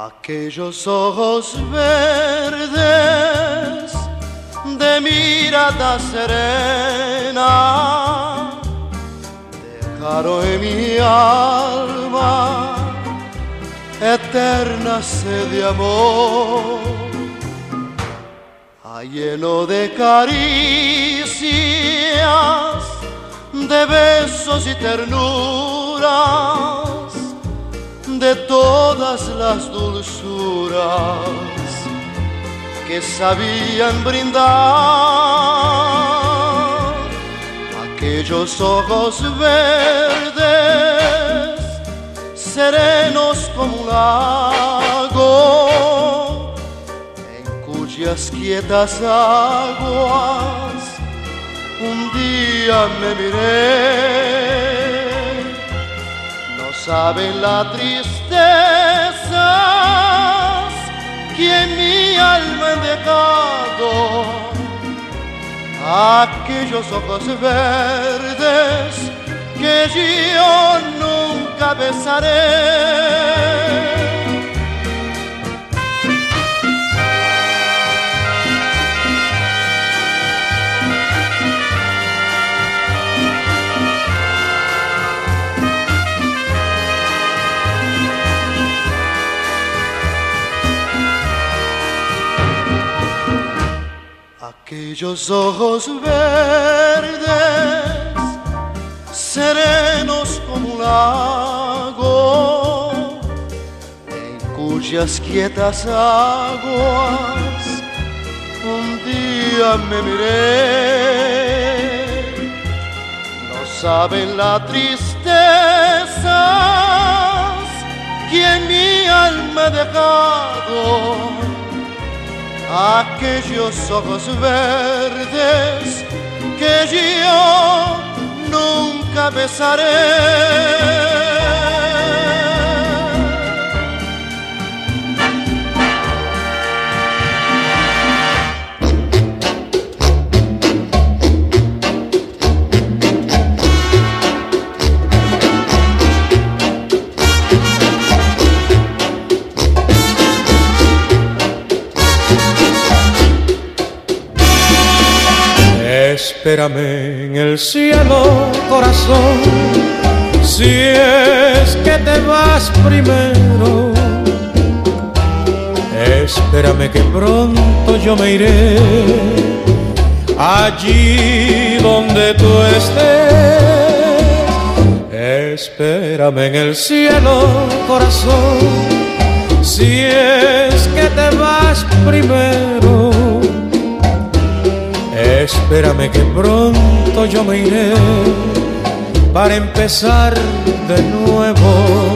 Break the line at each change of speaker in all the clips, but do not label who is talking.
Aquellos ojos verdes de mirada serena dejaron en mi alma eterna sed de amor, lleno de caricias, de besos y ternuras, de todas las dulzuras que sabían brindar aquellos ojos verdes, serenos como un lago, en cuyas quietas aguas un día me miré. Saben la tristeza que en mi alma han dejado aquellos ojos verdes que yo nunca besaré. Aquellos ojos verdes, serenos como un lago, en cuyas quietas aguas un día me miré. No saben la tristeza que en mi alma he dejado aquellos ojos verdes que yo nunca besaré.
Espérame en el cielo, corazón, si es que te vas primero. Espérame que pronto yo me iré allí donde tú estés. Espérame en el cielo, corazón, si es que te vas primero. Espérame que pronto yo me iré para empezar de nuevo.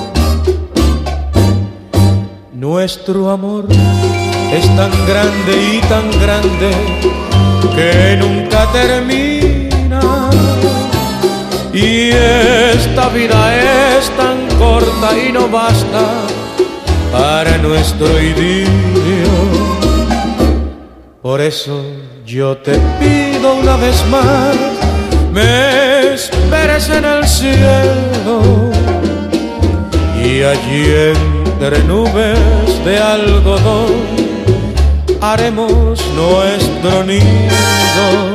Nuestro amor es tan grande y tan grande que nunca termina, y esta vida es tan corta y no basta para nuestro idilio. Por eso yo te pido una vez más, me esperes en el cielo, y allí entre nubes de algodón haremos nuestro nido.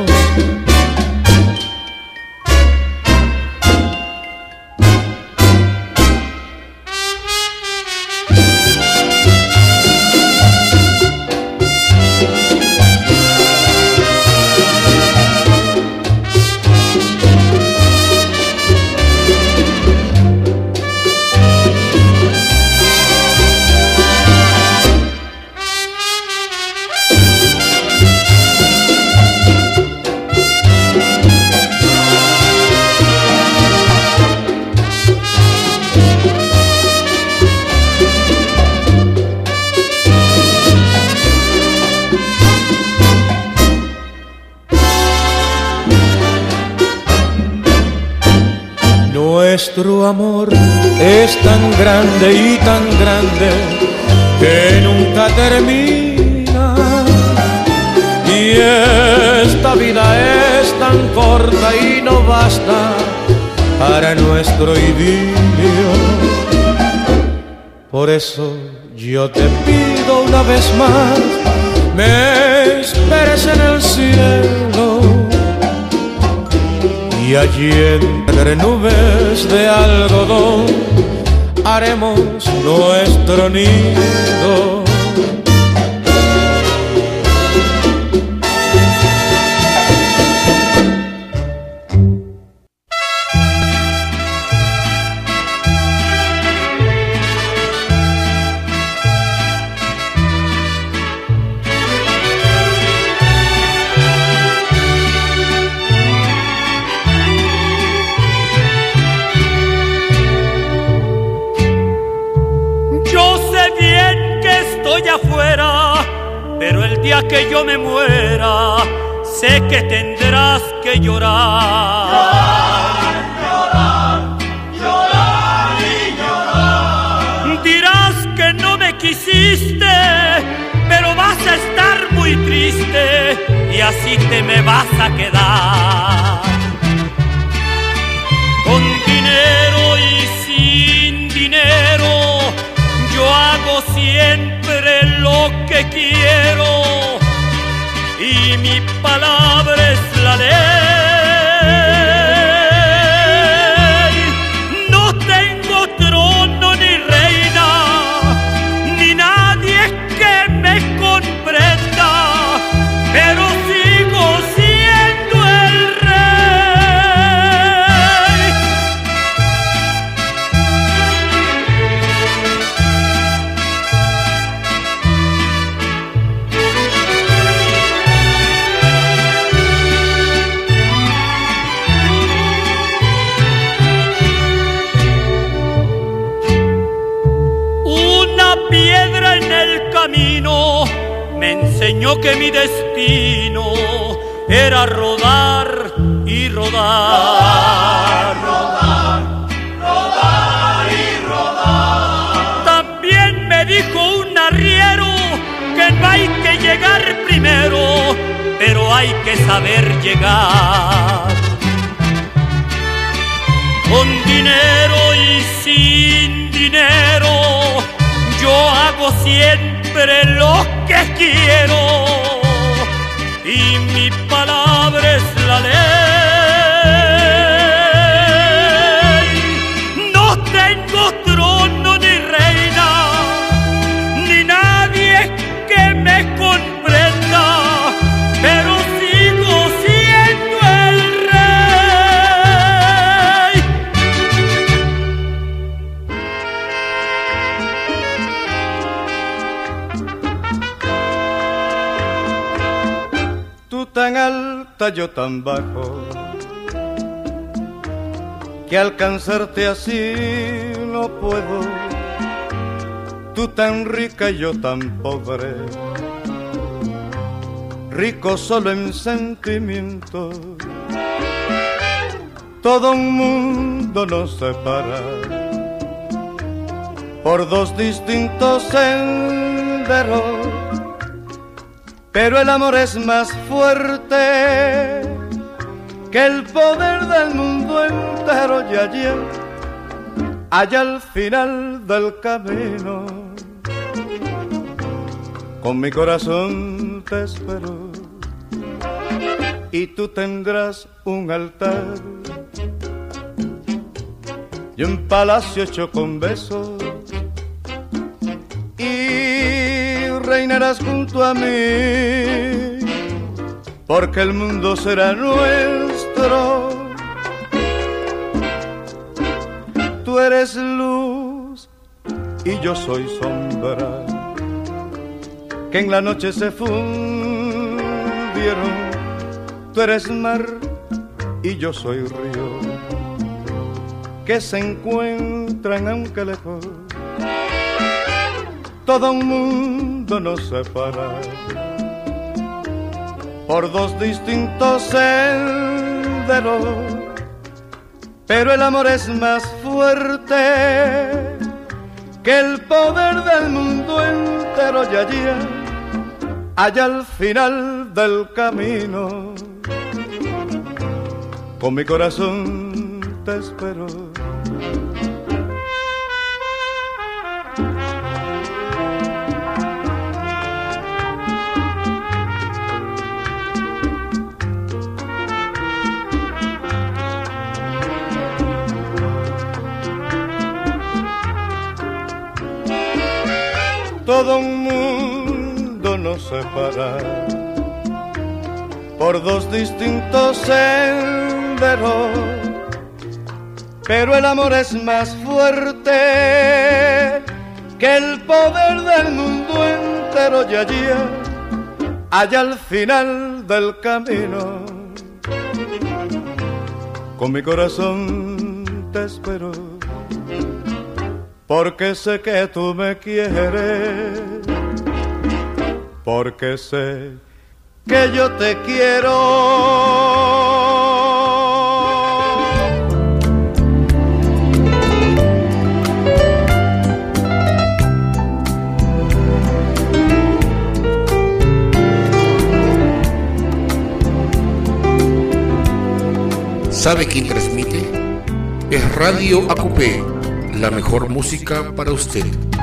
Nuestro amor es tan grande y tan grande que nunca termina, y esta vida es tan corta y no basta para nuestro idilio. Por eso Yo te pido una vez más, me esperes en el cielo, y allí entre nubes de algodón haremos nuestro nido.
Pero el día que yo me muera, sé que tendrás que llorar.
Llorar, llorar, llorar y llorar.
Dirás que no me quisiste, pero vas a estar muy triste y así te me vas a quedar. Con dinero y sin dinero, yo hago siempre lo que quiero y mi palabra es la ley. No tengo trono ni reina, ni nadie que me comprenda, pero sigo siendo el rey. Piedra en el camino me enseñó que mi destino era rodar y rodar.
Rodar, rodar y rodar.
También me dijo un arriero que no hay que llegar primero, pero hay que saber llegar. Con dinero y sin dinero, yo hago siempre lo que quiero y mi palabra es la ley. No tengo trono ni reina, ni nadie que me comprenda, pero sigo siendo el rey.
Tú tan alta, yo tan bajo, que alcanzarte así no puedo. Tú tan rica, yo tan pobre, rico solo en sentimientos. Todo un mundo nos separa por dos distintos senderos, pero el amor es más fuerte que el poder del mundo entero. Y allá al final del camino, con mi corazón te espero, y tú tendrás un altar y un palacio hecho con besos, y reinarás junto a mí, porque el mundo será nuestro. Tú eres luz y yo soy sombra, que en la noche se fundieron. Tú eres mar y yo soy río, que se encuentran aunque lejos. Todo un mundo nos separa por dos distintos senderos, pero el amor es más fuerte que el poder del mundo entero. Y allá al final del camino, con mi corazón te espero. todo un mundo nos separa por dos distintos senderos, pero el amor es más fuerte que el poder del mundo entero. Y allá al final del camino, con mi corazón te espero, porque sé que tú me quieres, porque sé que yo te quiero.
¿Sabe quién transmite? Es Radio Acupé, la mejor música para usted.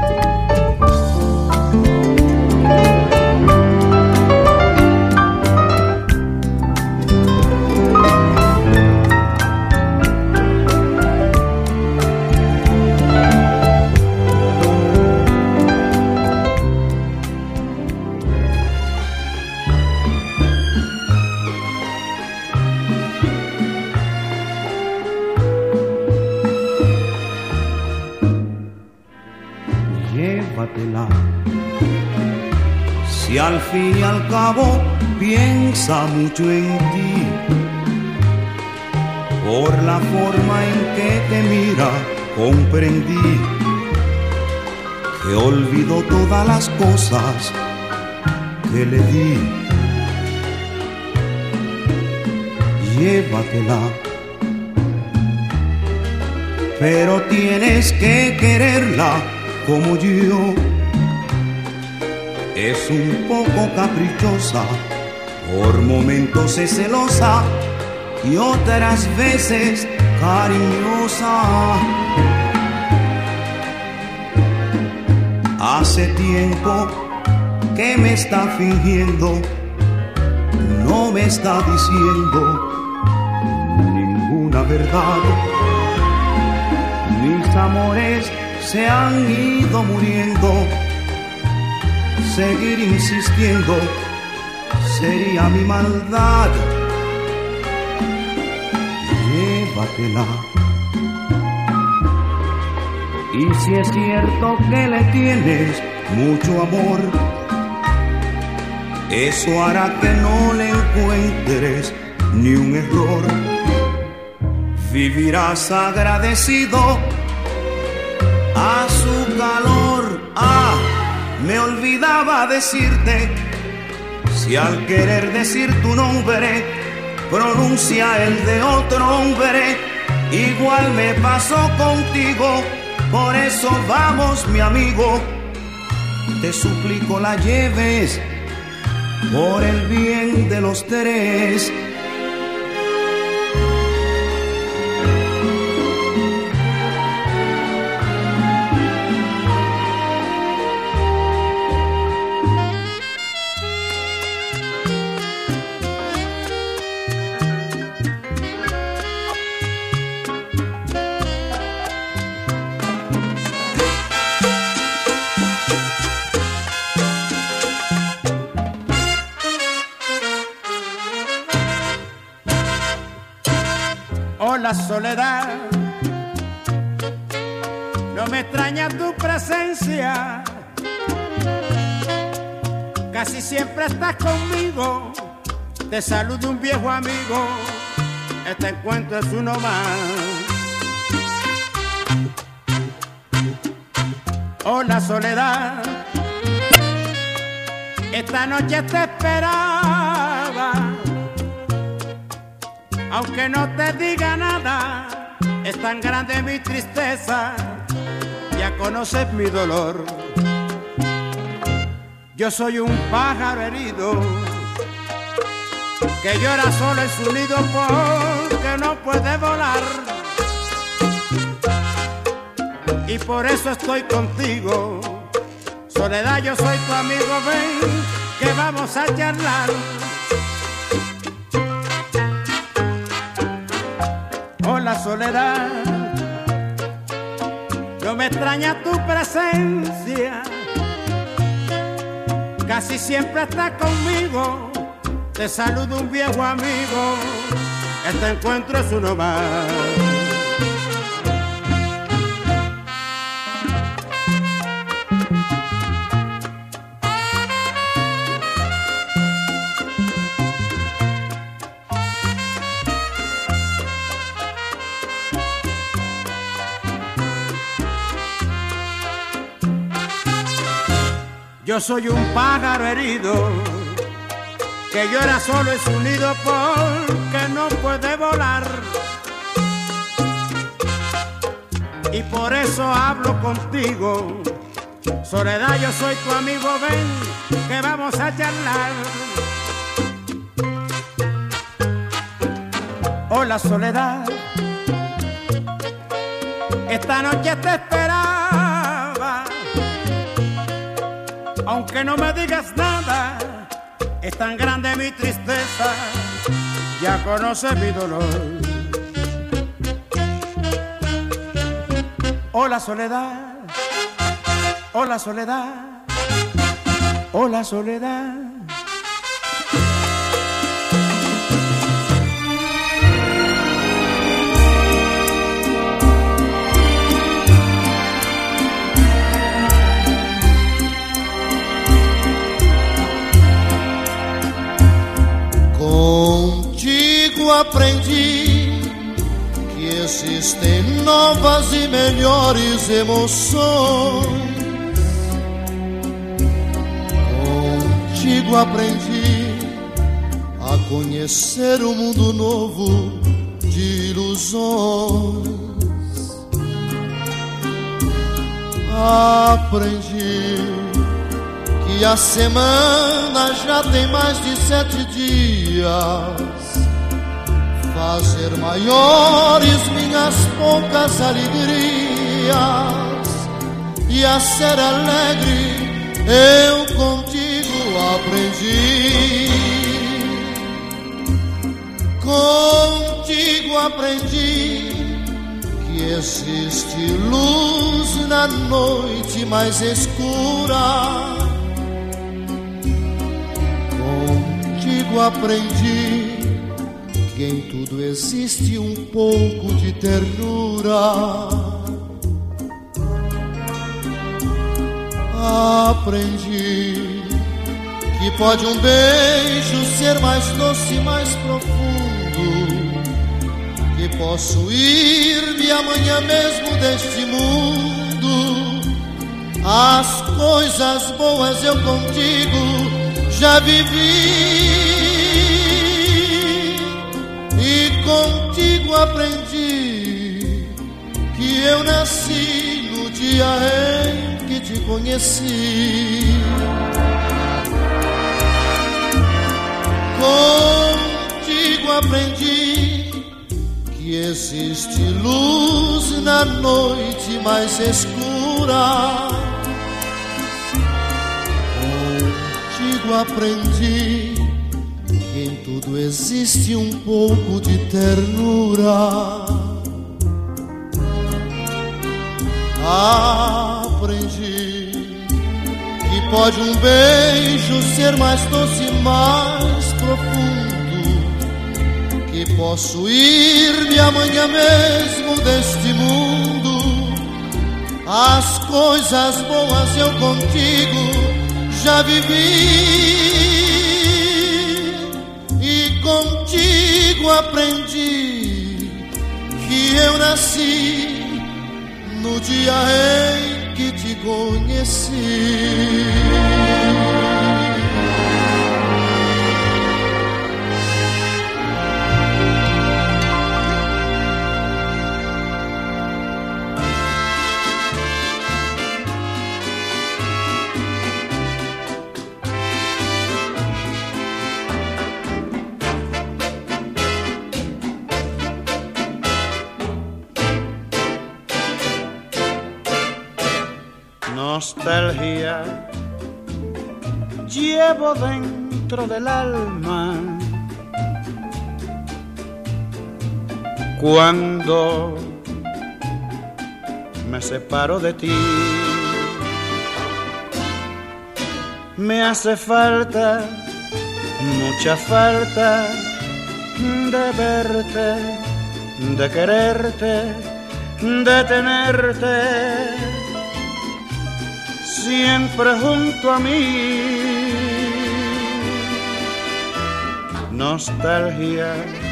Si al fin y al cabo piensa mucho en ti, por la forma en que te mira comprendí que olvidó todas las cosas que le di. Llévatela, pero tienes que quererla como yo. Es un poco caprichosa, por momentos es celosa y otras veces cariñosa. Hace tiempo que me está fingiendo, no me está diciendo ninguna verdad. Mis amores se han ido muriendo. Seguir insistiendo sería mi maldad. Llévatela. Y si es cierto que le tienes mucho amor, eso hará que no le encuentres ni un error. Vivirás agradecido a su calor. Me olvidaba decirte, si al querer decir tu nombre pronuncia el de otro hombre, igual me pasó contigo. Por eso vamos, mi amigo, te suplico la lleves por el bien de los tres.
La soledad, no me extraña tu presencia, casi siempre estás conmigo, te saluda un viejo amigo, este encuentro es uno más. Hola soledad, esta noche te esperaba, aunque no te diga nada, es tan grande mi tristeza, ya conoces mi dolor. Yo soy un pájaro herido, que llora solo en su nido porque no puede volar. Y por eso estoy contigo, soledad, yo soy tu amigo, ven, que vamos a charlar. Hola soledad, no me extraña tu presencia, casi siempre está conmigo. Te saludo un viejo amigo, este encuentro es uno más. Yo soy un pájaro herido que llora solo en su nido porque no puede volar. Y por eso hablo contigo. Soledad, yo soy tu amigo, ven que vamos a charlar. Hola Soledad, esta noche te esperaba. Aunque no me digas nada, es tan grande mi tristeza, ya conoces mi dolor. Hola Soledad, hola Soledad, hola Soledad.
Contigo aprendi que existem novas e melhores emoções. Contigo aprendi a conhecer um mundo novo de ilusões. Aprendi que a semana já tem mais de 7 dias. Fazer maiores minhas poucas alegrias e a ser alegre eu contigo aprendi. Contigo aprendi que existe luz na noite mais escura. Contigo aprendi que em tudo existe um pouco de ternura. Aprendi que pode um beijo ser mais doce e mais profundo, que posso ir-me amanhã mesmo deste mundo. As coisas boas eu contigo já vivi. E contigo aprendi que eu nasci no dia em que te conheci. Contigo aprendi que existe luz na noite mais escura. Contigo aprendi que em tudo existe um pouco de ternura. Aprendi que pode um beijo ser mais doce e mais profundo, que posso ir-me amanhã mesmo deste mundo. As coisas boas eu contigo já vivi. Contigo aprendi que eu nasci no dia em que te conheci.
Nostalgia llevo dentro del alma cuando me separo de ti.
Me hace falta, mucha falta, de verte, de quererte, de tenerte siempre junto a mí. Nostalgia,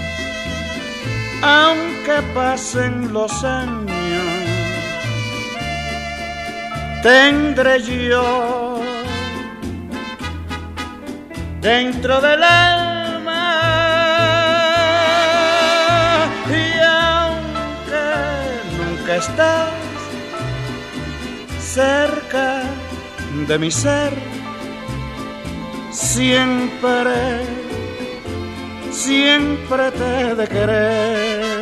aunque pasen los años, tendré yo dentro del alma, y aunque nunca estás cerca de mi ser, siempre, siempre te he de querer.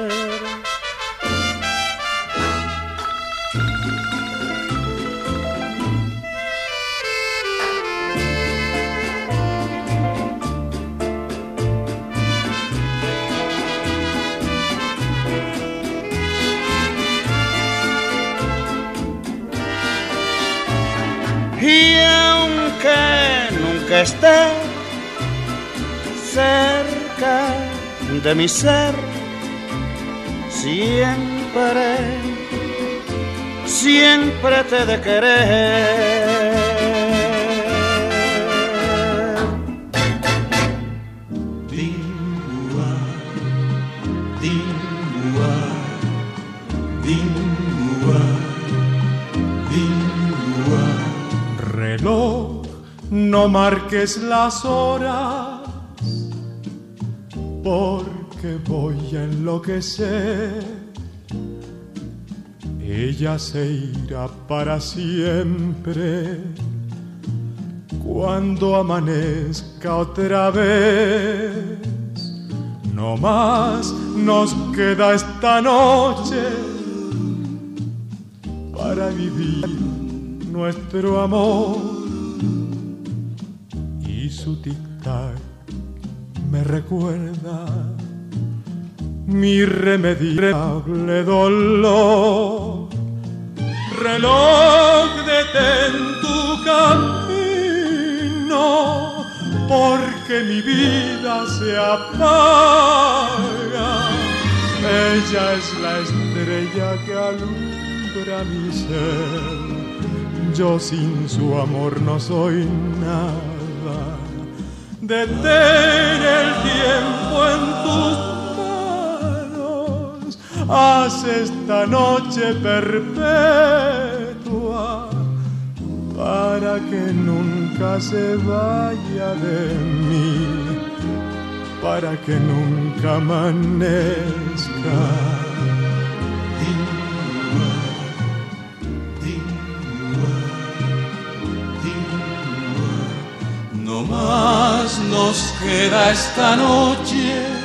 Y aunque nunca esté cerca de mi ser, siempre, siempre te he de querer.
Dingua, dingua, dingua, dingua.
Reloj, no marques las horas, porque voy a enloquecer. Ella se irá para siempre cuando amanezca otra vez. No más nos queda esta noche para vivir nuestro amor, y su tic-tac me recuerda mi irremediable dolor. Reloj, detén tu camino, porque mi vida se apaga. Ella es la estrella que alumbra mi ser. Yo sin su amor no soy nada. Detén el tiempo en tus manos, haz esta noche perpetua, para que nunca se vaya de mí, para que nunca amanezca.
No más nos queda esta noche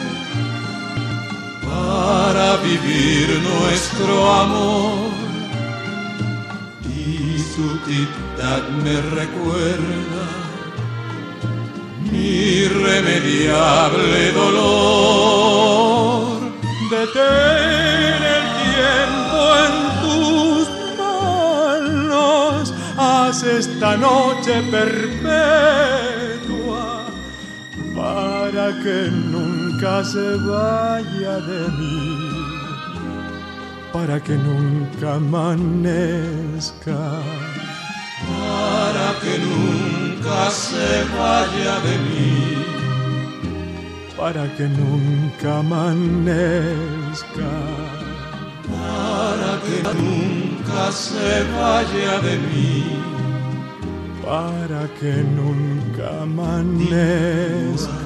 para vivir nuestro amor, y su tic-tac me recuerda mi irremediable dolor.
Detén el tiempo en tus manos, haz esta noche perpetua, para que nunca se vaya de mí, para que nunca amanezca,
para que nunca se vaya de mí,
para que nunca amanezca,
para que nunca se vaya de mí,
para que nunca amanezca.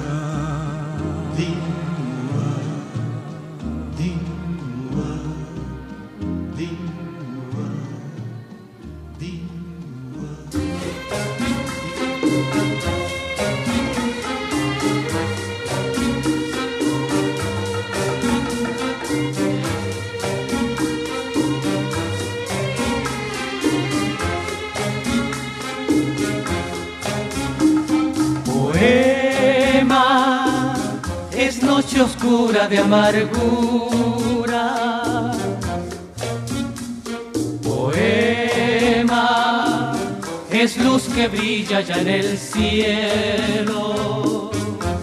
Es noche oscura de amargura, poema
es luz que brilla ya en el cielo.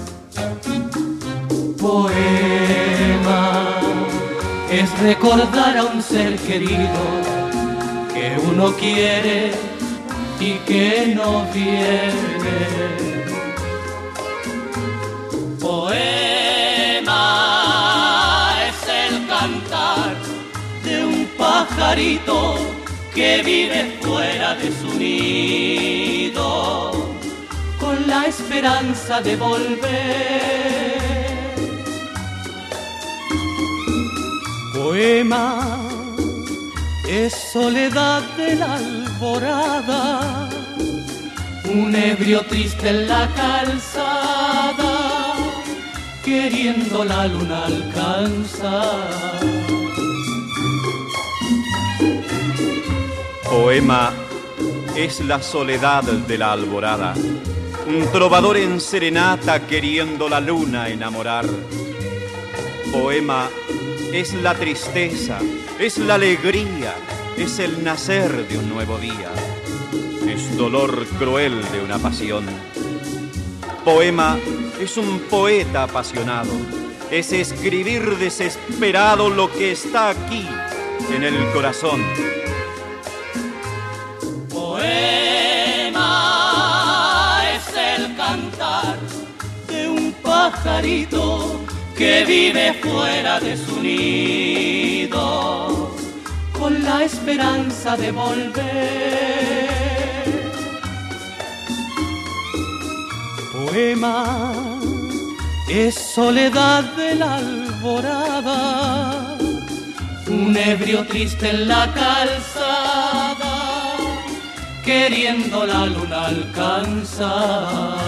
Poema es recordar a un ser querido que uno quiere y que no viene. Poema es el cantar de un pajarito que vive fuera de su nido, con la esperanza de volver. Poema es soledad de la alborada, un ebrio triste en la calzada, queriendo la luna alcanzar.
Poema es la soledad de la alborada, un trovador en serenata queriendo la luna enamorar. Poema es la tristeza, es la alegría, es el nacer de un nuevo día, es dolor cruel de una pasión. Poema es un poeta apasionado, es escribir desesperado lo que está aquí en el corazón.
Poema es el cantar de un pajarito que vive fuera de su nido, con la esperanza de volver. Poema es soledad de la alborada, un ebrio triste en la calzada, queriendo la luna alcanzar.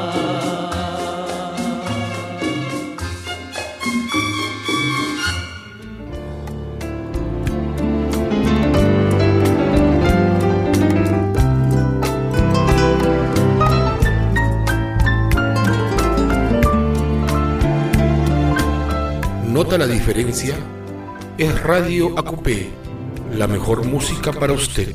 ¿Nota la diferencia? Es Radio Acupé, la mejor música para usted.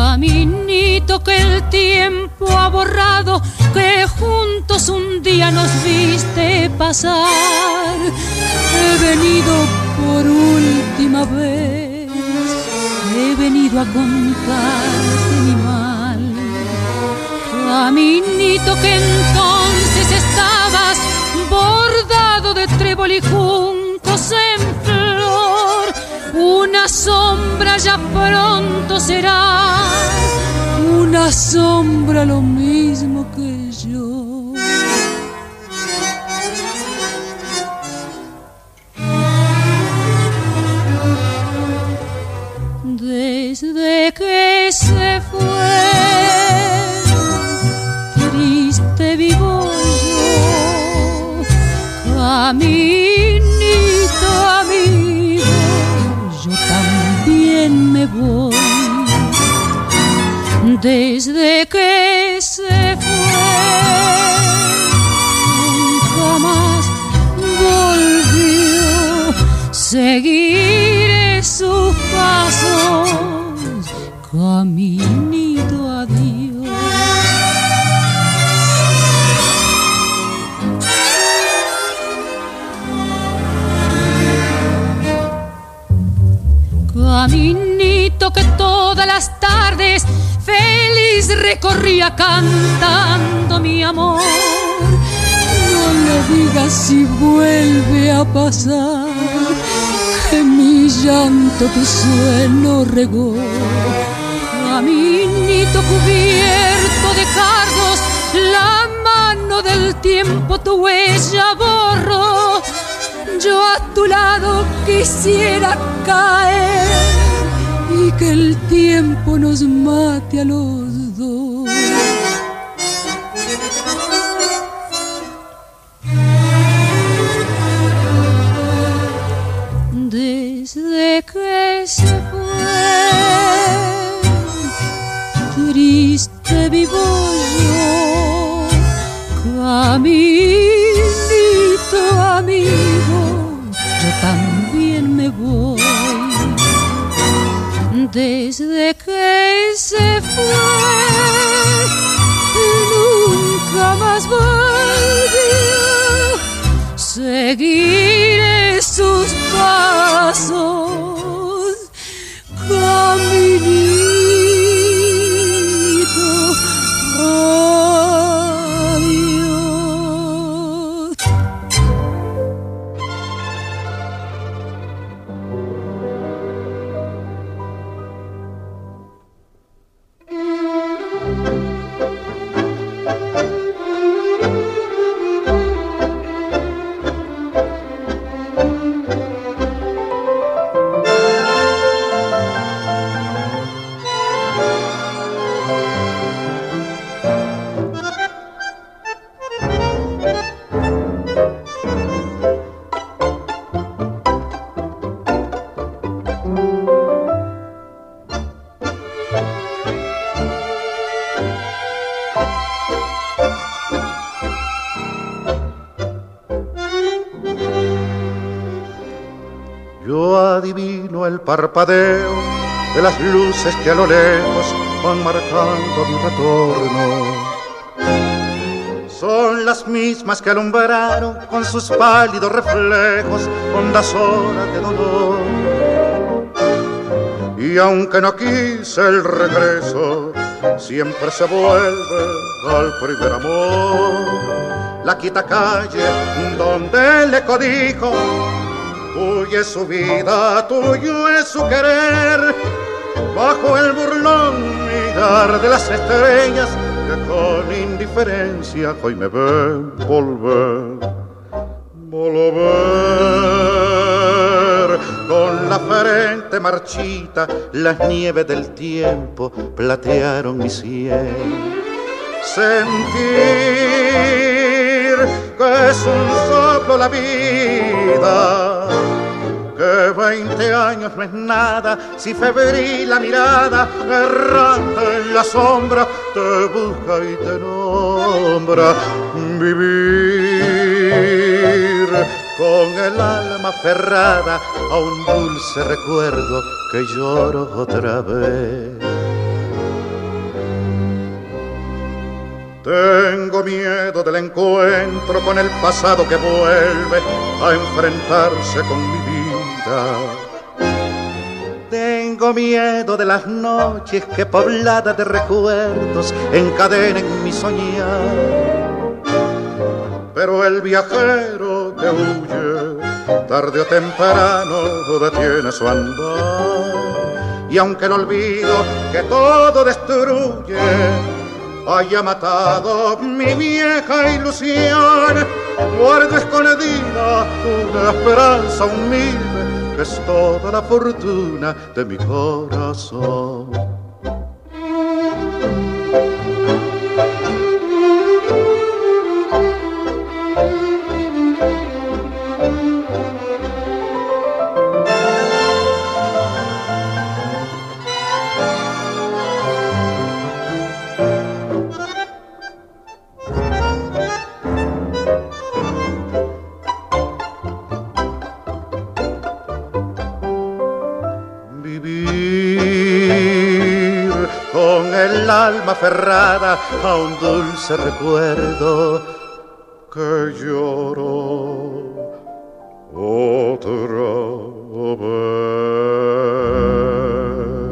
Caminito que el tiempo ha borrado, que juntos un día nos viste pasar. He venido por última vez, he venido a contarte mi mal. Caminito que entonces estabas bordado de trébol y juncos en flor. Una sombra ya pronto serás, una sombra lo mismo que yo. Desde que se fue, triste vivo yo, caminito amigo, yo también me voy. Desde que se fue, nunca más volvió. Seguiré sus pasos, caminito adiós. Caminito que todas las tardes feliz recorría cantando mi amor. No le digas si vuelve a pasar, que mi llanto tu suelo regó. Caminito cubierto de cardos, la mano del tiempo tu huella borró. Yo a tu lado quisiera caer y que el tiempo nos mate a los dos. Desde que se fue, triste vivo yo, caminito amigo, yo también me voy. Desde que se fue, nunca más volvió. Seguiré sus pasos, caminito adiós.
El parpadeo de las luces que a lo lejos van marcando mi retorno. Son las mismas que alumbraron con sus pálidos reflejos hondas horas de dolor. Y aunque no quise el regreso, siempre se vuelve al primer amor. La quieta calle donde le codijo, tuya es su vida, tuyo es su querer. Bajo el burlón mirar de las estrellas que con indiferencia hoy me ven volver. Volver con la frente marchita, las nieves del tiempo platearon mi sien. Sentir que es un soplo la vida, que 20 años no es nada, si febril la mirada, errante en la sombra, te busca y te nombra. Vivir con el alma aferrada a un dulce recuerdo que lloro otra vez. Tengo miedo del encuentro con el pasado que vuelve a enfrentarse con mi vida. Tengo miedo de las noches que pobladas de recuerdos encadenen mi soñar. Pero el viajero que huye, tarde o temprano detiene su andar. Y aunque el olvido que todo destruye haya matado mi vieja ilusión, guardo escondida una esperanza humilde que es toda la fortuna de mi corazón. El alma aferrada a un dulce recuerdo que lloro otra vez.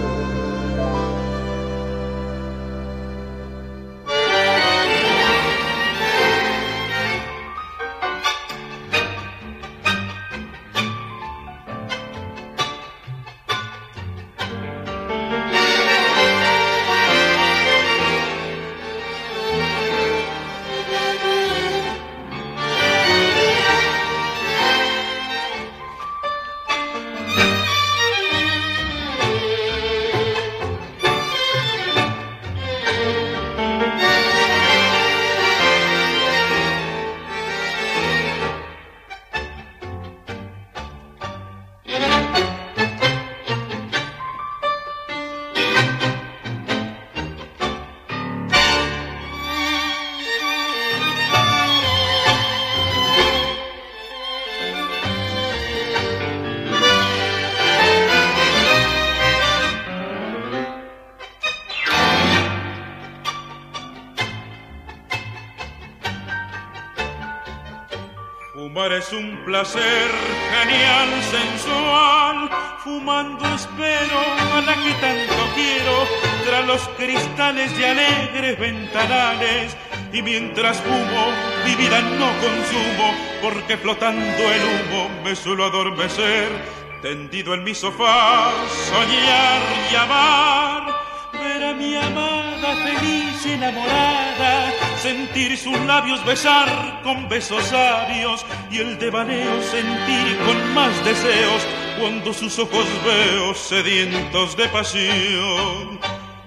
Fumar es un placer genial, sensual. Fumando espero a la que tanto quiero, tras los cristales de alegres ventanales. Y mientras fumo, mi vida no consumo, porque flotando el humo me suelo adormecer. Tendido en mi sofá, soñar y amar, ver a mi amada feliz y enamorada, sentir sus labios besar con besos sabios, y el devaneo sentir con más deseos cuando sus ojos veo sedientos de pasión.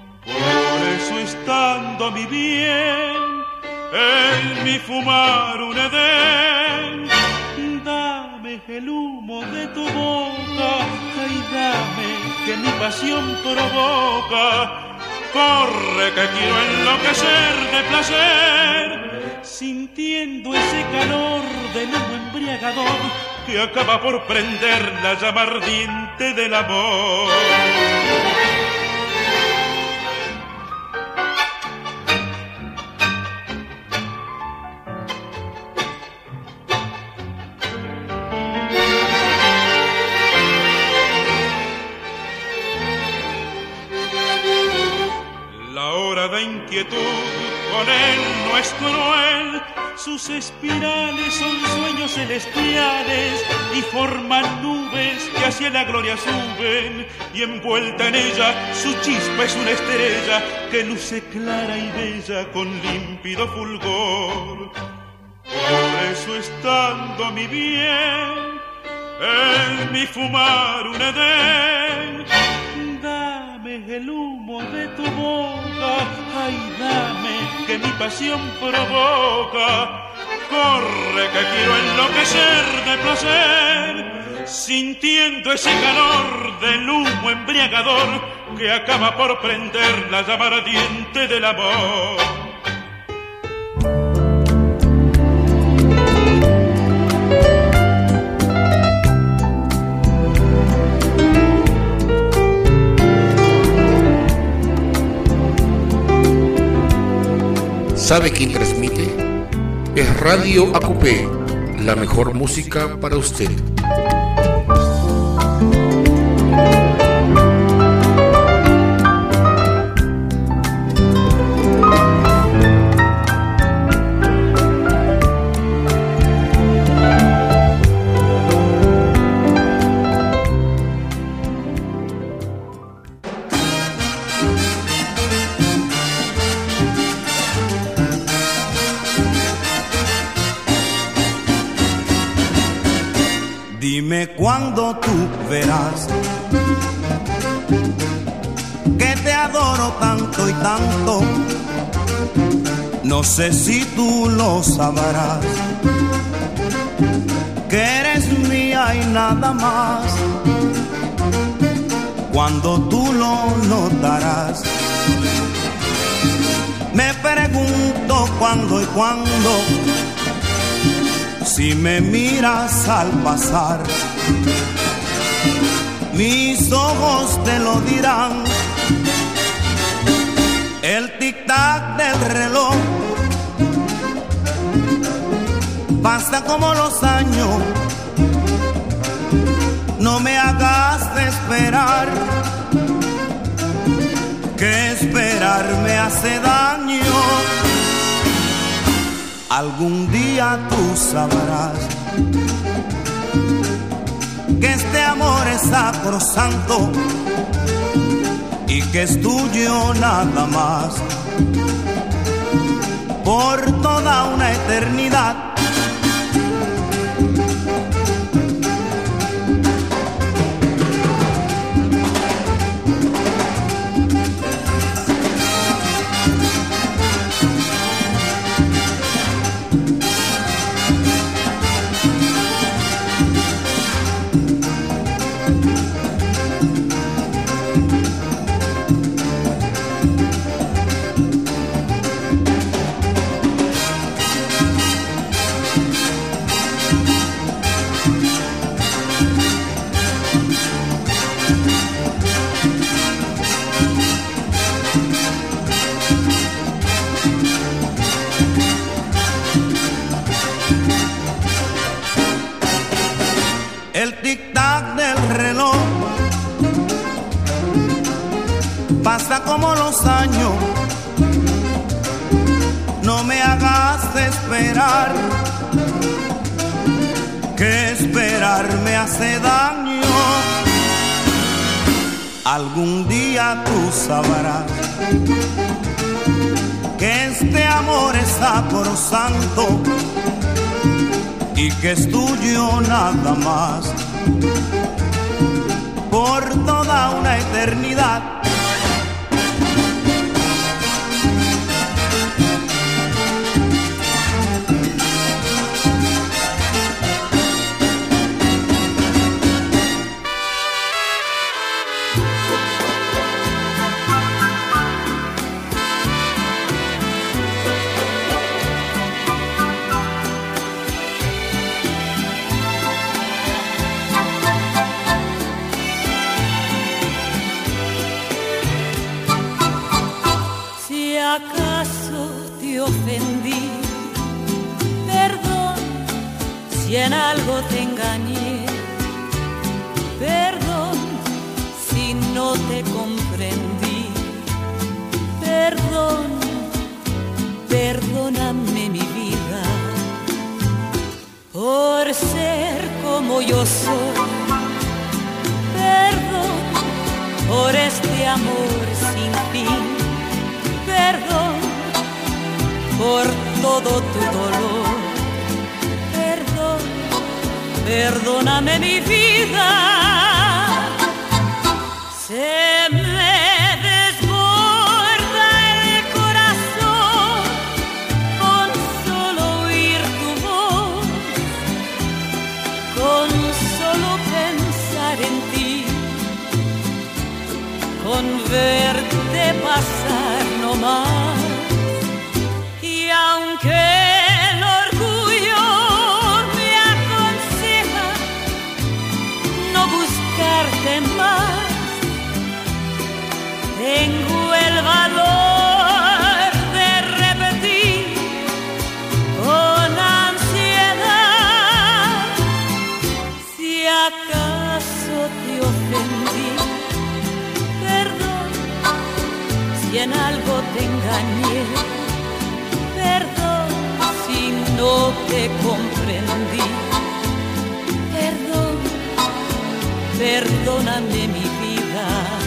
Por eso estando mi bien, en mi fumar un edén, dame el humo de tu boca, ay dame que mi pasión provoca. Corre que quiero enloquecer de placer, sintiendo ese calor del humo embriagador que acaba por prender la llama ardiente del amor. De inquietud con él no es cruel, sus espirales son sueños celestiales y forman nubes que hacia la gloria suben, y envuelta en ella su chispa es una estrella que luce clara y bella con límpido fulgor. Por eso estando mi bien, en mi fumar un edén, dame el humo de tu boca, ay dame que mi pasión provoca. Corre que quiero enloquecer de placer, sintiendo ese calor del humo embriagador que acaba por prender la llama ardiente del amor.
¿Sabe quién transmite? Es Radio Acupé, la mejor música para usted.
Dime cuándo tú verás que te adoro tanto y tanto. No sé si tú lo sabrás, que eres mía y nada más. Cuando tú lo notarás, me pregunto cuándo y cuándo. Si me miras al pasar, mis ojos te lo dirán. El tic-tac del reloj pasa como los años. No me hagas esperar, que esperar me hace daño. Algún día tú sabrás que este amor es sacrosanto y que es tuyo nada más por toda una eternidad. El tic-tac del reloj pasa como los años. No me hagas esperar, que esperar me hace daño. Algún día tú sabrás que este amor es sacrosanto y que es tuyo nada más por toda una eternidad.
Ofendí, perdón si en algo te engañé, perdón si no te comprendí, perdón, perdóname mi vida, por ser como yo soy, perdón por este amor sin fin, perdón por todo tu dolor, perdón, perdóname mi vida. Se me desborda el corazón con solo oír tu voz, con solo pensar en ti, con verte pasar nomás. Aunque el orgullo me aconseja no buscarte más, tengo el valor de repetir algo te engañé. Perdón si no te comprendí. Perdón, perdóname mi vida.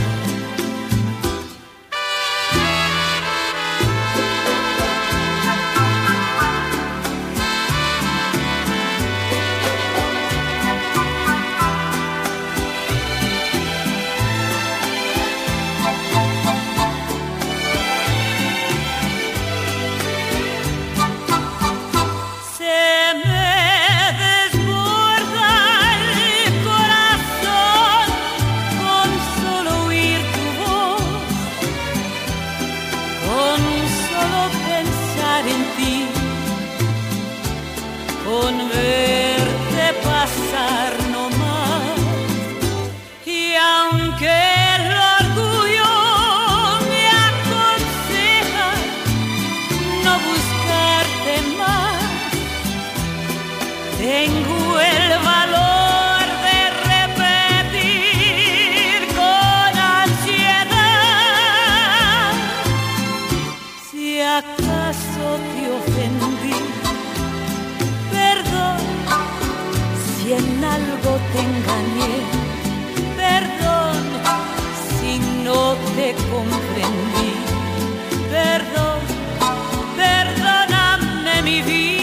Te engañé, perdón si no te comprendí, perdón, perdóname mi vida.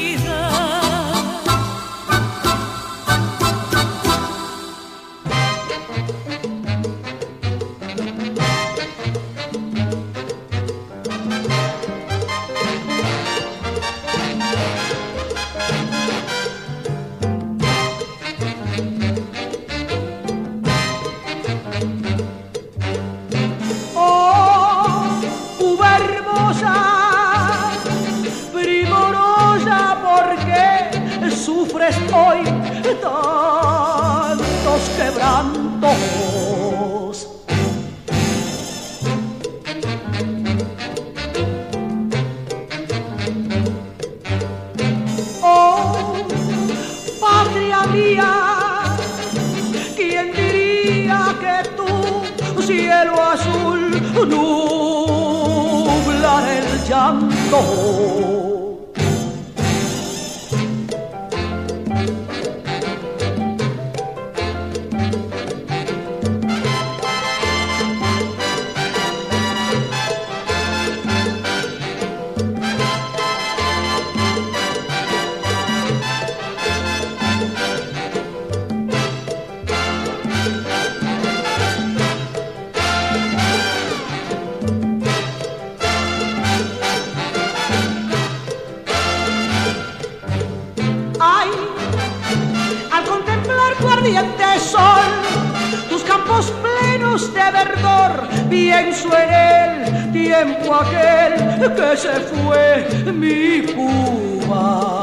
Hoy tantos quebrantos. Oh, patria mía, ¿quién diría que tu cielo azul nubla el llanto? Sol, tus campos plenos de verdor, pienso en el tiempo aquel que se fue mi Cuba.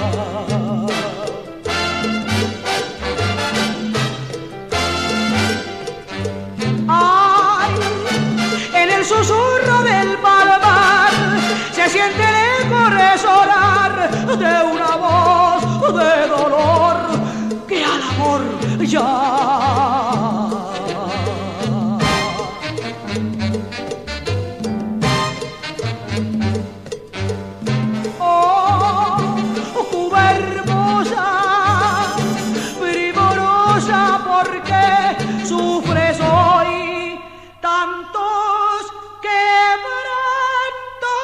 Ay, en el susurro del palmar se siente el eco resonar de una voz de dolor que al amor ya. Oh, Cuba hermosa, primorosa, porque sufres hoy tantos quebrantos.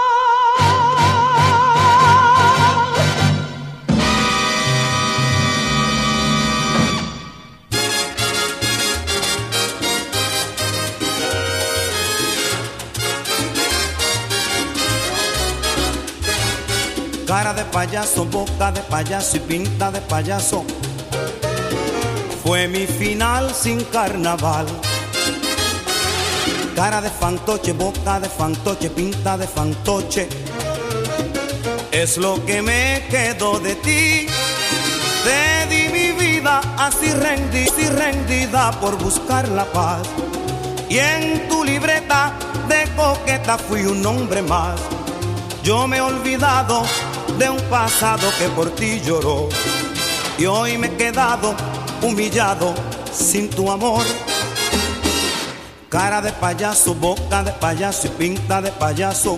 Cara de payaso, boca de payaso y pinta de payaso. Fue mi final sin carnaval. Cara de fantoche, boca de fantoche, pinta de fantoche. Es lo que me quedó de ti. Te di mi vida así rendida por buscar la paz. Y en tu libreta de coqueta fui un hombre más. Yo me he olvidado de un pasado que por ti lloró. Y hoy me he quedado humillado sin tu amor. Cara de payaso, boca de payaso y pinta de payaso,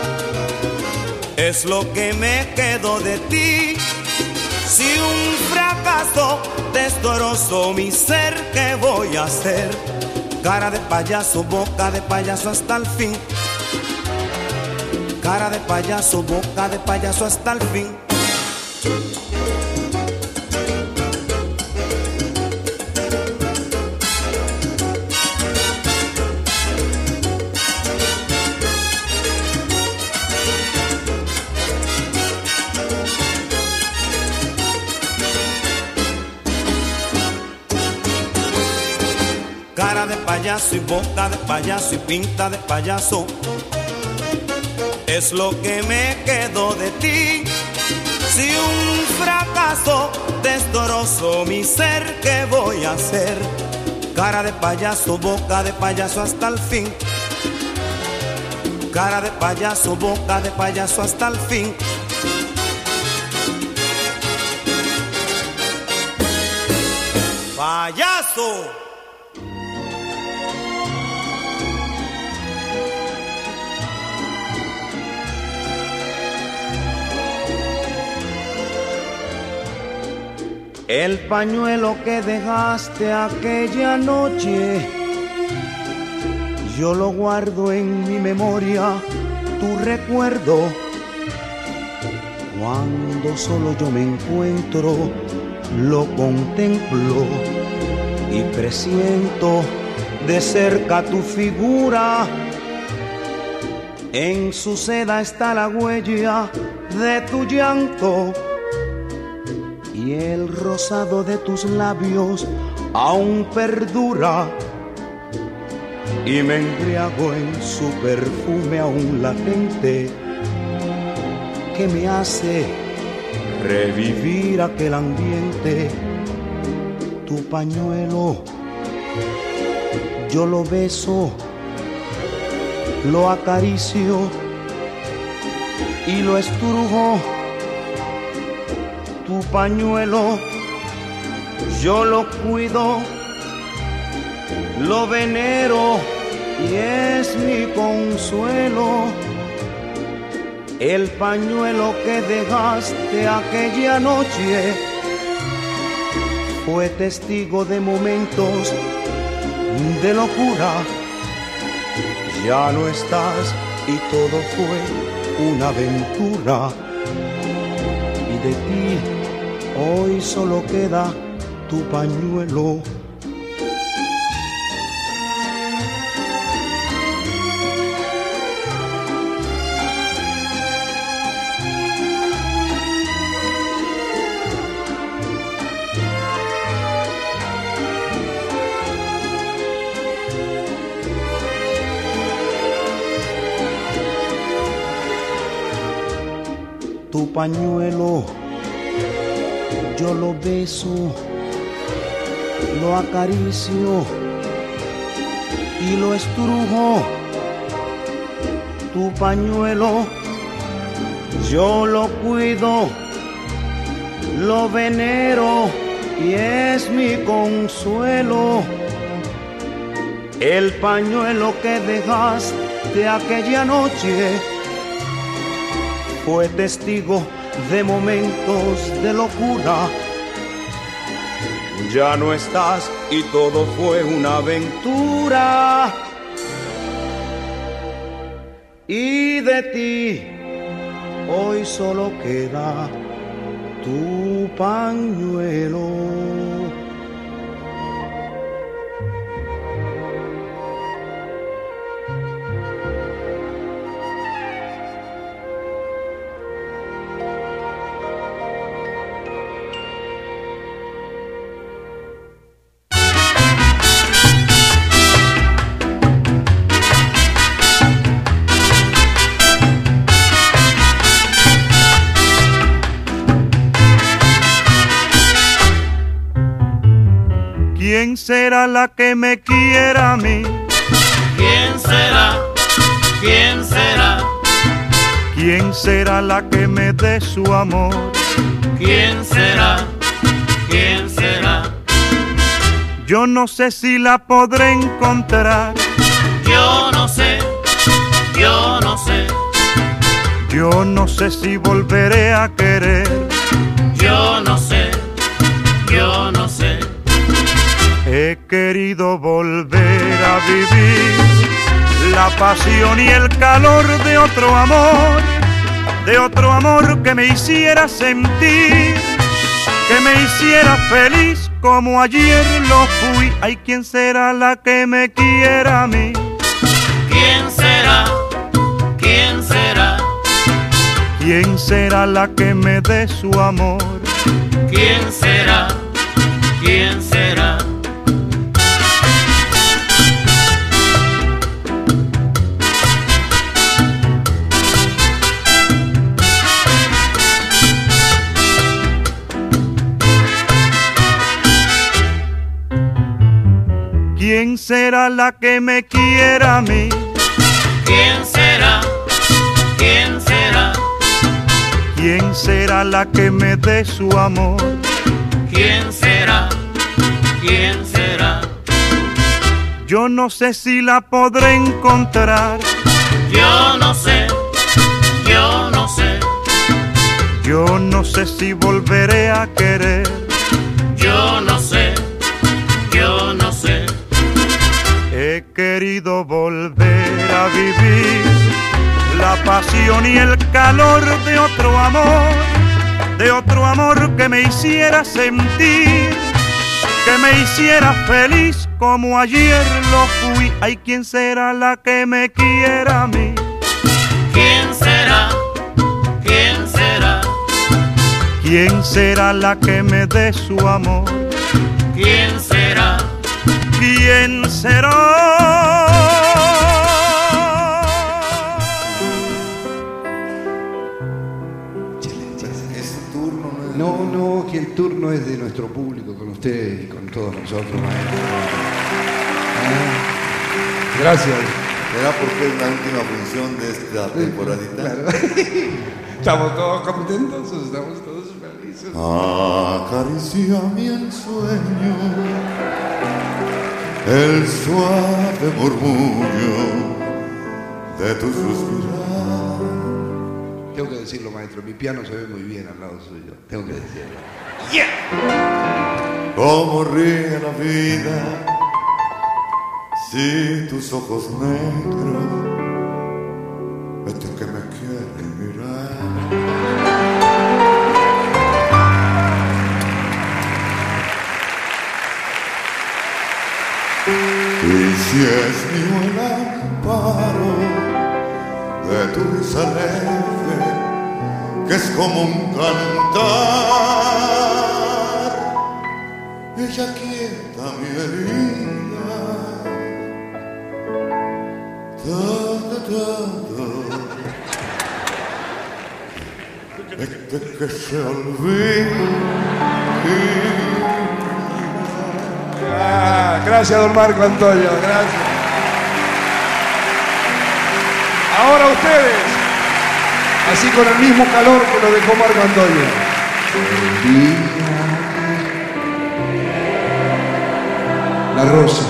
es lo que me quedó de ti. Si un fracaso destrozó mi ser, ¿qué voy a hacer? Cara de payaso, boca de payaso hasta el fin. Cara de payaso, boca de payaso hasta el fin. Cara de payaso y boca de payaso y pinta de payaso, es lo que me quedó de ti. Si un fracaso destrozó mi ser, ¿qué voy a hacer? Cara de payaso, boca de payaso hasta el fin. Cara de payaso, boca de payaso hasta el fin. ¡Payaso! El pañuelo que dejaste aquella noche, yo lo guardo en mi memoria, tu recuerdo. Cuando solo yo me encuentro, lo contemplo y presiento de cerca tu figura. En su seda está la huella de tu llanto, y el rosado de tus labios aún perdura, y me embriago en su perfume aún latente, que me hace revivir aquel ambiente. Tu pañuelo, yo lo beso, lo acaricio y lo estrujo. Tu pañuelo, yo lo cuido, lo venero y es mi consuelo. El pañuelo que dejaste aquella noche fue testigo de momentos de locura. Ya no estás y todo fue una aventura. Y de ti hoy solo queda tu pañuelo. Tu pañuelo, yo lo beso, lo acaricio y lo estrujo. Tu pañuelo, yo lo cuido, lo venero y es mi consuelo. El pañuelo que dejaste aquella noche fue testigo de momentos de locura. Ya no estás y todo fue una aventura. Y de ti hoy solo queda tu pañuelo.
¿Quién será la que me quiera a mí?
¿Quién será? ¿Quién será?
¿Quién será la que me dé su amor?
¿Quién será? ¿Quién será?
Yo no sé si la podré encontrar.
Yo no sé, yo no sé.
Yo no sé si volveré a querer.
Yo no sé, yo no sé.
He querido volver a vivir la pasión y el calor de otro amor que me hiciera sentir, que me hiciera feliz como ayer lo fui. Ay, ¿quién será la que me quiera a mí?
¿Quién será? ¿Quién será?
¿Quién será la que me dé su amor?
¿Quién será? ¿Quién será?
¿Quién será la que me quiera a mí?
¿Quién será? ¿Quién será?
¿Quién será la que me dé su amor?
¿Quién será? ¿Quién será?
Yo no sé si la podré encontrar.
Yo no sé, yo no sé.
Yo no sé si volveré a querer.
Yo no sé, yo no sé.
He querido volver a vivir la pasión y el calor de otro amor que me hiciera sentir, que me hiciera feliz como ayer lo fui. Ay, ¿quién será la que me quiera a mí?
¿Quién será? ¿Quién será?
¿Quién será la que me dé su amor?
¿Quién será?
¿Quién será?
Es tu turno, ¿no? No, que el turno es de nuestro público, con ustedes y con todos nosotros, maestro. Gracias.
¿Será porque es la última función de esta temporadita?
Claro. Estamos todos contentos, estamos todos felices.
Acariciame el sueño, el suave murmullo de tu suspirar.
Tengo que decirlo, maestro, mi piano se ve muy bien al lado suyo. Tengo que decirlo.
Cómo ríe la vida si tus ojos negros este que me quieren mirar. Y si es mío el amparo de tu risa leve, que es como un cantar, ella quieta mi herida, que se olvide.
Gracias, don Marco Antonio, gracias. Ahora ustedes, así con el mismo calor que lo dejó Marco Antonio. La rosa.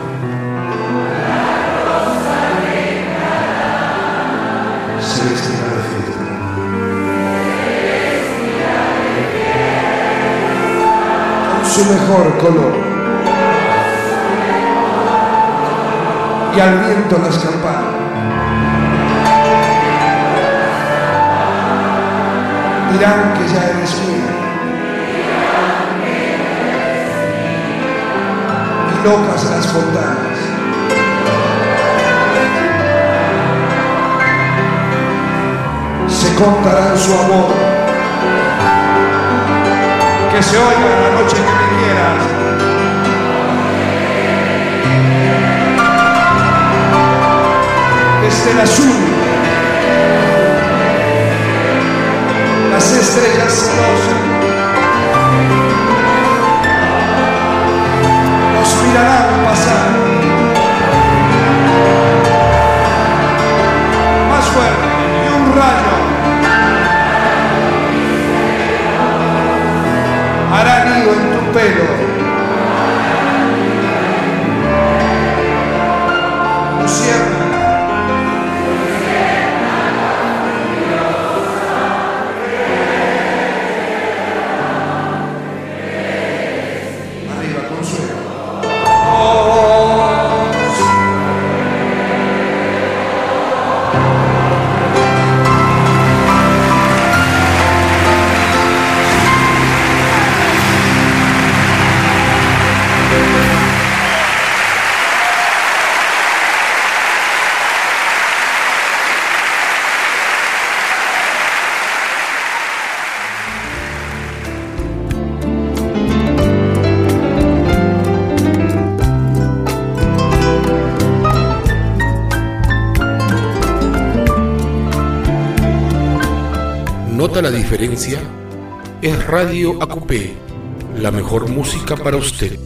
Se vestirá de fiesta. Con su mejor color. Y al viento las campanas. Dirán que ya eres mía. Y locas las fontanas. Se contarán su amor. Que se oiga la noche que me quieras. Desde el azul, las estrellas celosas nos mirarán pasar. Más fuerte, y un rayo hará nido en tu pelo. Lucierna
¿Nota la diferencia? Es Radio ACUPE, la mejor música para usted.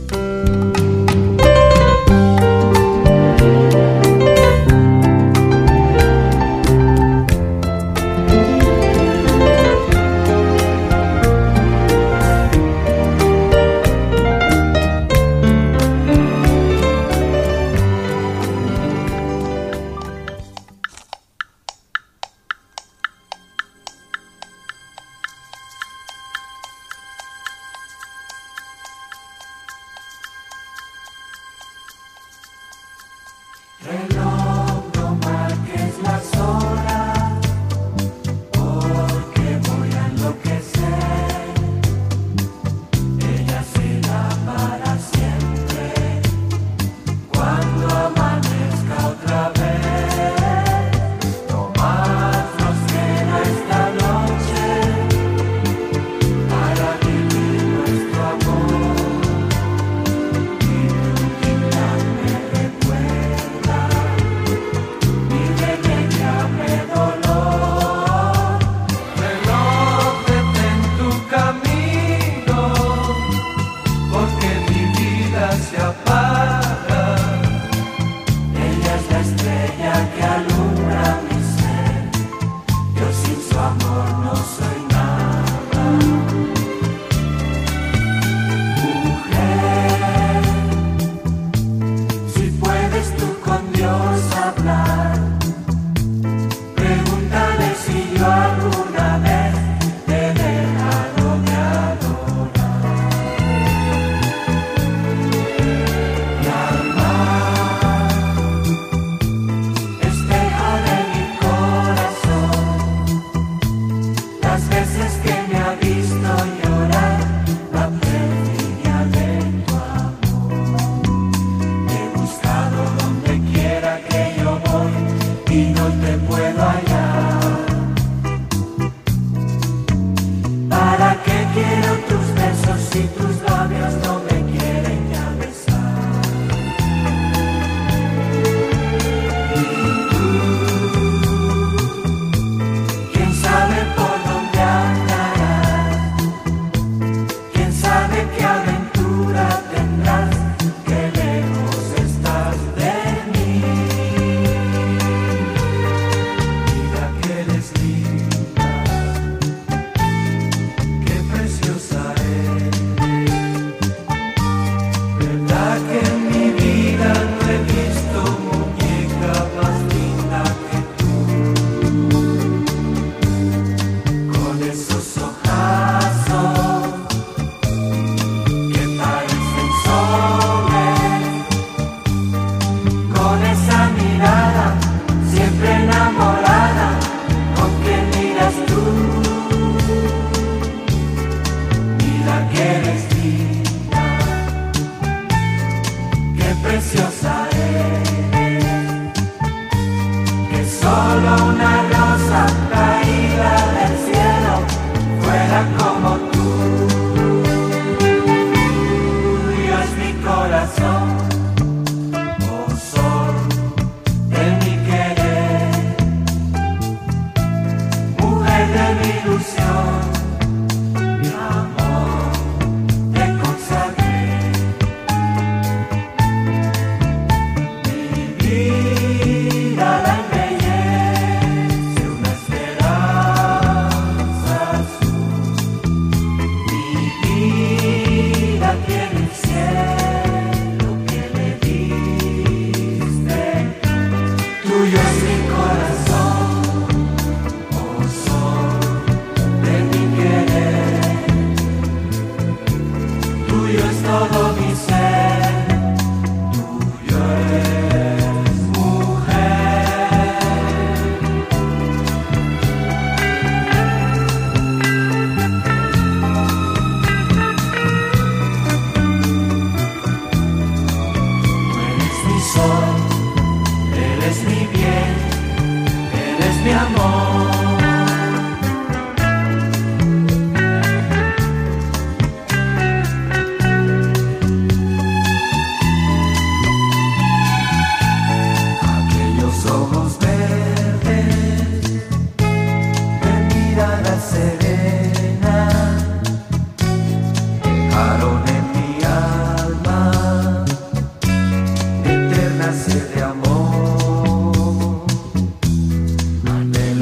Ojos verdes, de mirada seria.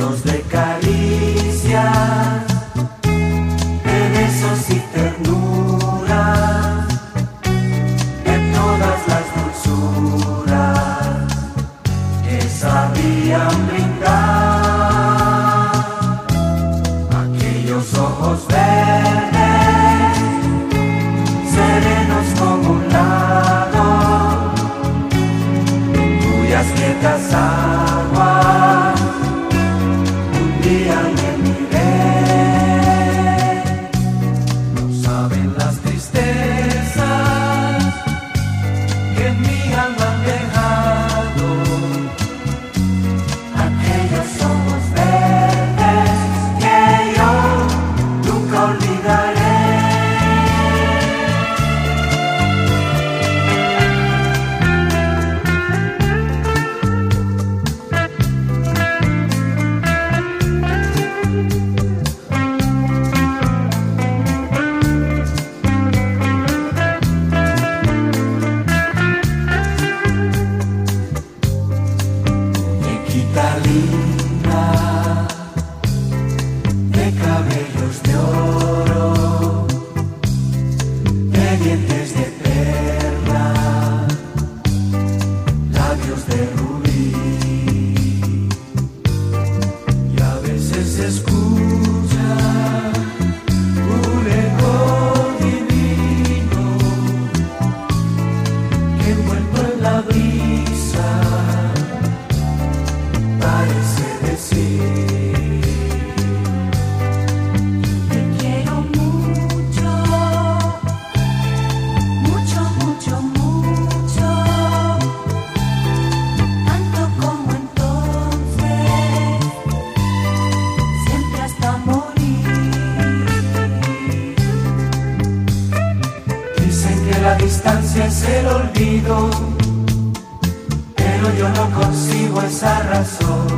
celos de caricias, de besos y ternuras, de todas las dulzuras que sabían brindar. Aquellos ojos verdes, serenos como un lago, cuyas quietas aguas un día me miré. No saben las tristezas que en mi alma han dejado aquellos ojos verdes que yo nunca olvidaré. Nequita linda, de cabellos de oro, de dientes de perla, labios de rubí, y a veces se escucha un eco divino que envuelto en la brisa parece decir: te quiero mucho, mucho, mucho, mucho, tanto como entonces, siempre hasta morir. Dicen que la distancia es el olvido, pero yo no consigo esa razón,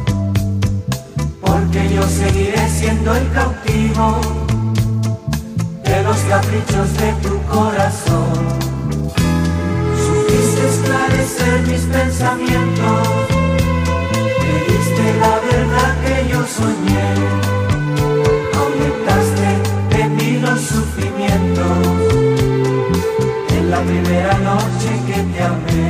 porque yo seguiré siendo el cautivo de los caprichos de tu corazón. Supiste esclarecer mis pensamientos, me diste la verdad que yo soñé, aumentaste de mí los sufrimientos en la primera noche que te amé.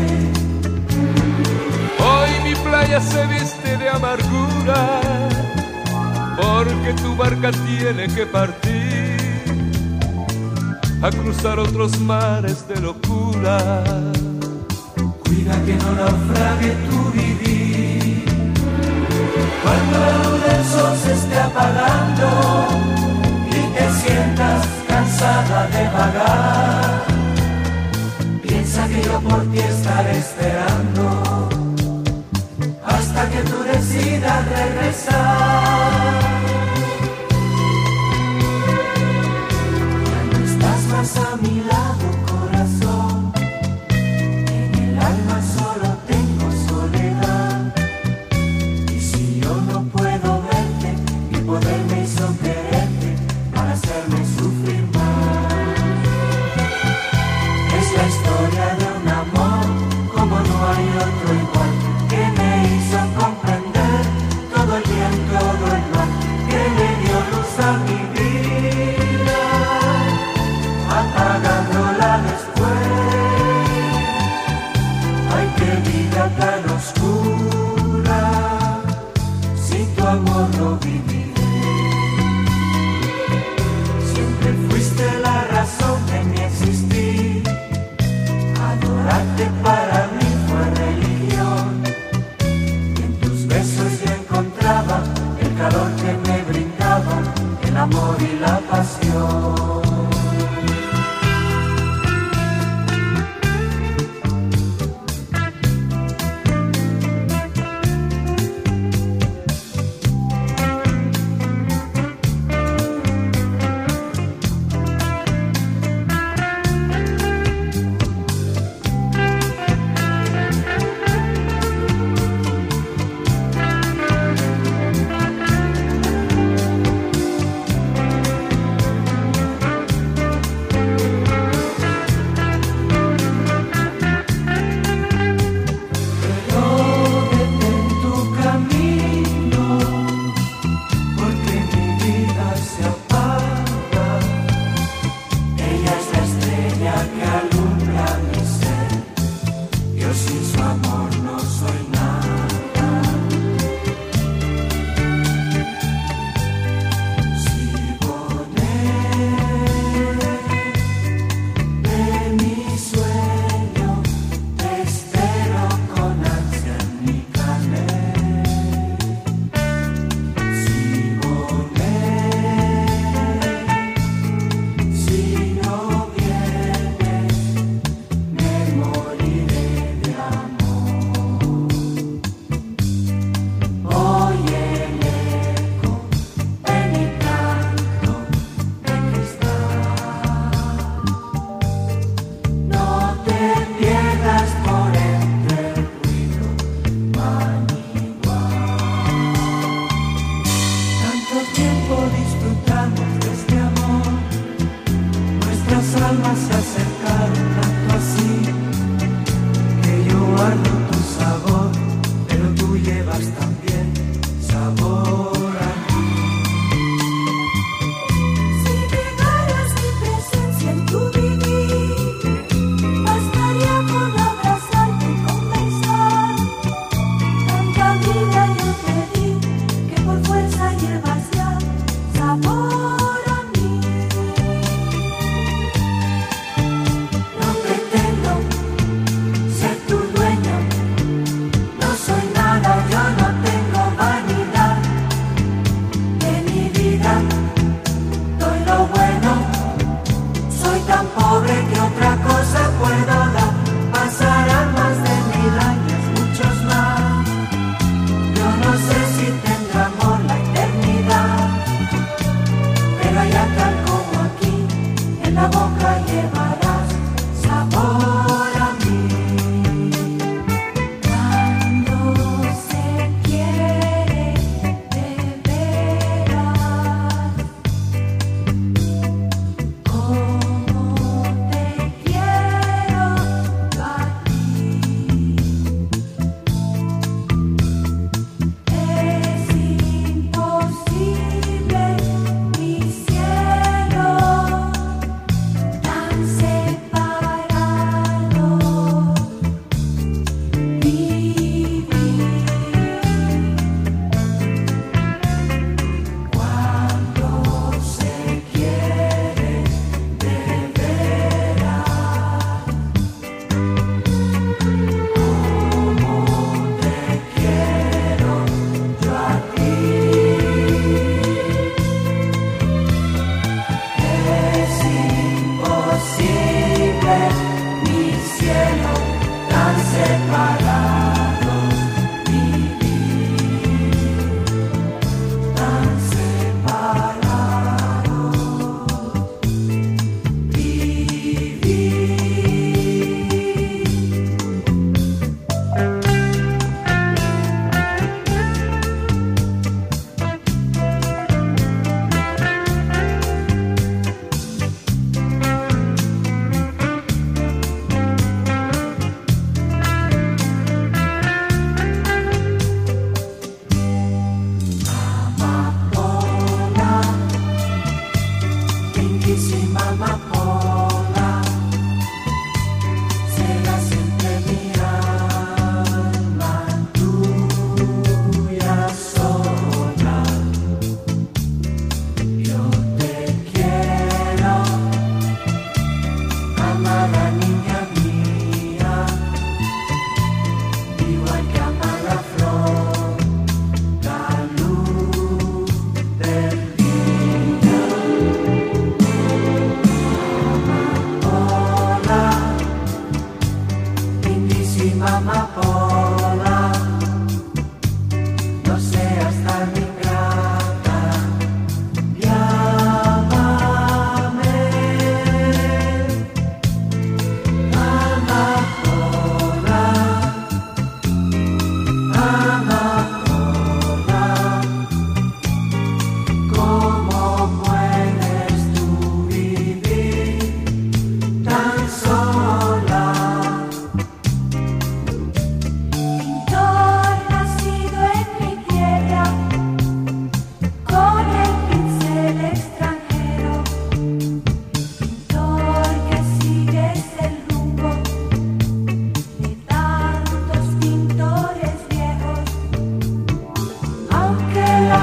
Hoy mi playa se viste de amargura, porque tu barca tiene que partir a cruzar otros mares de locura.
Cuida que no naufrague tu vivir, cuando la luz del sol se esté apagando y te sientas cansada de vagar. Piensa que yo por ti estaré esperando hasta que tú decidas regresar. Ya no estás más a mi lado, corazón, en el alma solo tengo soledad. Y si yo no puedo verte, mi poder me hizo quererte para hacerme sufrir más. Es la historia de un amor como no hay otro igual, que me hizo comprender todo el bien, todo el mal, que le dio luz a mi vida, apagándola después. Ay, qué vida tan oscura, sin tu amor no viviré. Siempre fuiste la razón de mi existir, adorarte para mí fue religión. En tus besos yo encontraba el calor que me brindaba el amor y la pasión.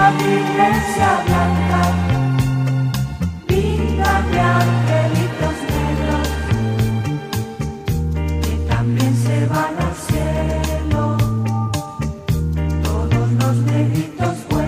la Iglesia blanca, pinta de angelitos negros, que también se van al cielo. Todos los negritos buenos